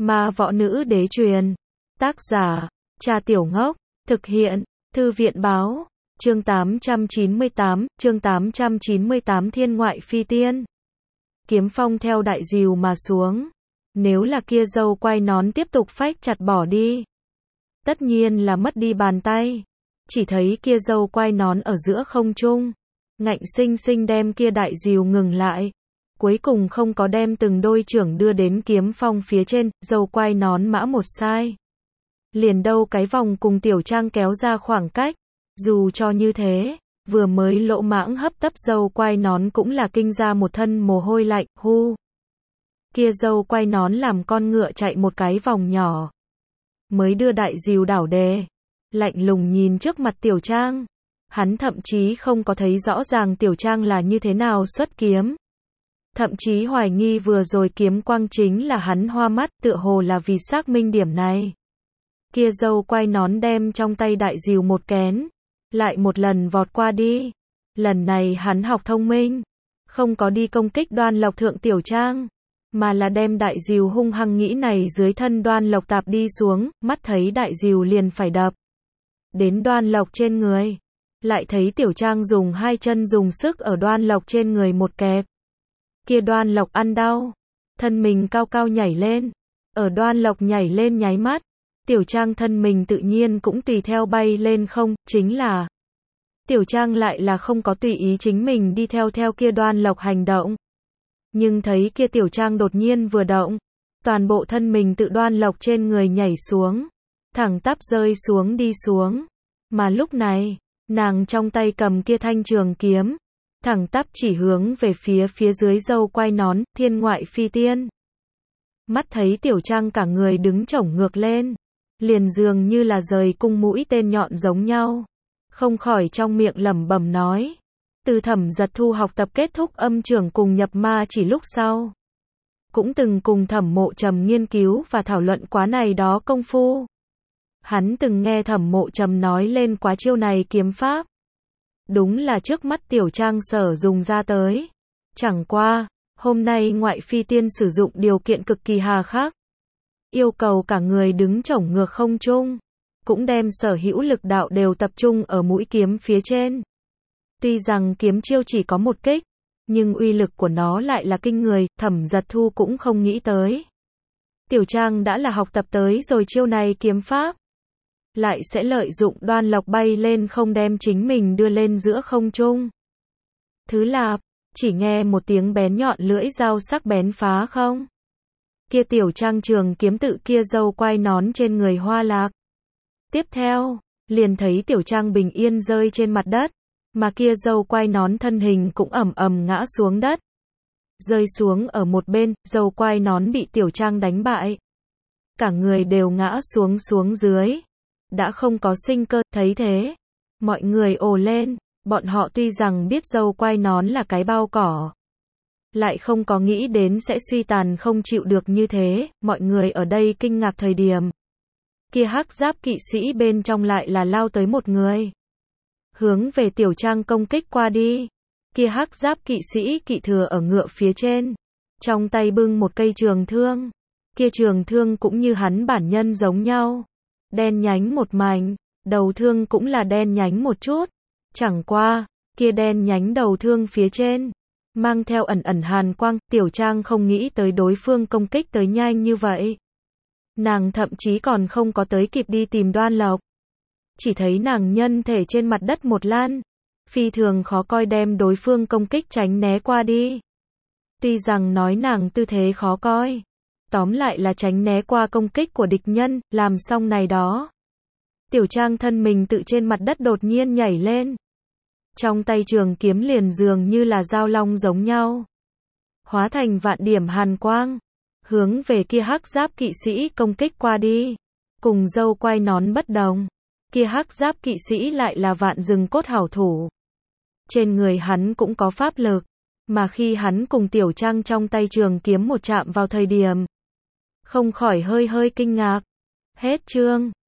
Ma võ nữ đế truyền. Tác giả, Cha Tiểu Ngốc. Thực hiện, Thư viện báo. Chương 898 Thiên ngoại phi tiên. Kiếm phong theo đại diều mà xuống. Nếu là kia dâu quay nón tiếp tục phách chặt bỏ đi, tất nhiên là mất đi bàn tay. Chỉ thấy kia dâu quay nón ở giữa không trung, ngạnh sinh sinh đem kia đại diều ngừng lại. Cuối cùng không có đem từng đôi chưởng đưa đến kiếm phong phía trên, dâu quay nón mã một sai. Liền đâu cái vòng cùng Tiểu Trang kéo ra khoảng cách. Dù cho như thế, vừa mới lỗ mãng hấp tấp dâu quay nón cũng là kinh ra một thân mồ hôi lạnh, hu. Kia dâu quay nón làm con ngựa chạy một cái vòng nhỏ, mới đưa đại diều đảo đề, lạnh lùng nhìn trước mặt Tiểu Trang. Hắn thậm chí không có thấy rõ ràng Tiểu Trang là như thế nào xuất kiếm. Thậm chí hoài nghi vừa rồi kiếm quang chính là hắn hoa mắt, tựa hồ là vì xác minh điểm này. Kia dâu quay nón đem trong tay đại diều một kén, lại một lần vọt qua đi. Lần này hắn học thông minh, không có đi công kích Đoan Lộc thượng Tiểu Trang, mà là đem đại diều hung hăng nghĩ này dưới thân Đoan Lộc tạp đi xuống, mắt thấy đại diều liền phải đập đến Đoan Lộc trên người. Lại thấy Tiểu Trang dùng hai chân dùng sức ở Đoan Lộc trên người một kẹp. Kia Đoan Lộc ăn đau, thân mình cao cao nhảy lên. Ở Đoan Lộc nhảy lên nháy mắt, Tiểu Trang thân mình tự nhiên cũng tùy theo bay lên không, chính là Tiểu Trang lại là không có tùy ý chính mình đi theo kia Đoan Lộc hành động. Nhưng thấy kia Tiểu Trang đột nhiên vừa động, toàn bộ thân mình tự Đoan Lộc trên người nhảy xuống, thẳng tắp rơi xuống đi xuống. Mà lúc này, nàng trong tay cầm kia thanh trường kiếm, thẳng tắp chỉ hướng về phía dưới dâu quay nón, thiên ngoại phi tiên. Mắt thấy Tiểu Trang cả người đứng chổng ngược lên, liền dường như là rời cung mũi tên nhọn giống nhau. Không khỏi trong miệng lẩm bẩm nói. Từ Thẩm Giật Thu học tập kết thúc âm trưởng cùng nhập ma chỉ lúc sau, cũng từng cùng Thẩm Mộ Trầm nghiên cứu và thảo luận quá này đó công phu. Hắn từng nghe Thẩm Mộ Trầm nói lên quá chiêu này kiếm pháp. Đúng là trước mắt Tiểu Trang sở dùng ra tới. Chẳng qua, hôm nay ngoại phi tiên sử dụng điều kiện cực kỳ hà khắc. Yêu cầu cả người đứng chổng ngược không trung, cũng đem sở hữu lực đạo đều tập trung ở mũi kiếm phía trên. Tuy rằng kiếm chiêu chỉ có một kích, nhưng uy lực của nó lại là kinh người, Thẩm Giật Thu cũng không nghĩ tới. Tiểu Trang đã là học tập tới rồi chiêu này kiếm pháp, lại sẽ lợi dụng Đoan Lộc bay lên không đem chính mình đưa lên giữa không trung. Thứ lạp, chỉ nghe một tiếng bén nhọn lưỡi dao sắc bén phá không. Kia Tiểu Trang trường kiếm tự kia dâu quay nón trên người hoa lạc. Tiếp theo, liền thấy Tiểu Trang bình yên rơi trên mặt đất, mà kia dâu quay nón thân hình cũng ầm ầm ngã xuống đất. Rơi xuống ở một bên, dâu quay nón bị Tiểu Trang đánh bại. Cả người đều ngã xuống dưới, đã không có sinh cơ. Thấy thế, mọi người ồ lên, bọn họ tuy rằng biết dâu quay nón là cái bao cỏ, lại không có nghĩ đến sẽ suy tàn không chịu được như thế. Mọi người ở đây kinh ngạc thời điểm, kia hắc giáp kỵ sĩ bên trong lại là lao tới một người, hướng về Tiểu Trang công kích qua đi. Kia hắc giáp kỵ sĩ kỵ thừa ở ngựa phía trên, trong tay bưng một cây trường thương. Kia trường thương cũng như hắn bản nhân giống nhau, đen nhánh một mảnh, đầu thương cũng là đen nhánh một chút. Chẳng qua, kia đen nhánh đầu thương phía trên mang theo ẩn ẩn hàn quang. Tiểu Trang không nghĩ tới đối phương công kích tới nhanh như vậy. Nàng thậm chí còn không có tới kịp đi tìm Đoan Lộc, chỉ thấy nàng nhân thể trên mặt đất một lan, phi thường khó coi đem đối phương công kích tránh né qua đi. Tuy rằng nói nàng tư thế khó coi, tóm lại là tránh né qua công kích của địch nhân. Làm xong này đó, Tiểu Trang thân mình tự trên mặt đất đột nhiên nhảy lên, trong tay trường kiếm liền dường như là dao long giống nhau, hóa thành vạn điểm hàn quang, hướng về kia hắc giáp kỵ sĩ công kích qua đi. Cùng dâu quay nón bất đồng, kia hắc giáp kỵ sĩ lại là vạn rừng cốt hảo thủ. Trên người hắn cũng có pháp lực, mà khi hắn cùng Tiểu Trang trong tay trường kiếm một chạm vào thời điểm, không khỏi hơi kinh ngạc. Hết chương.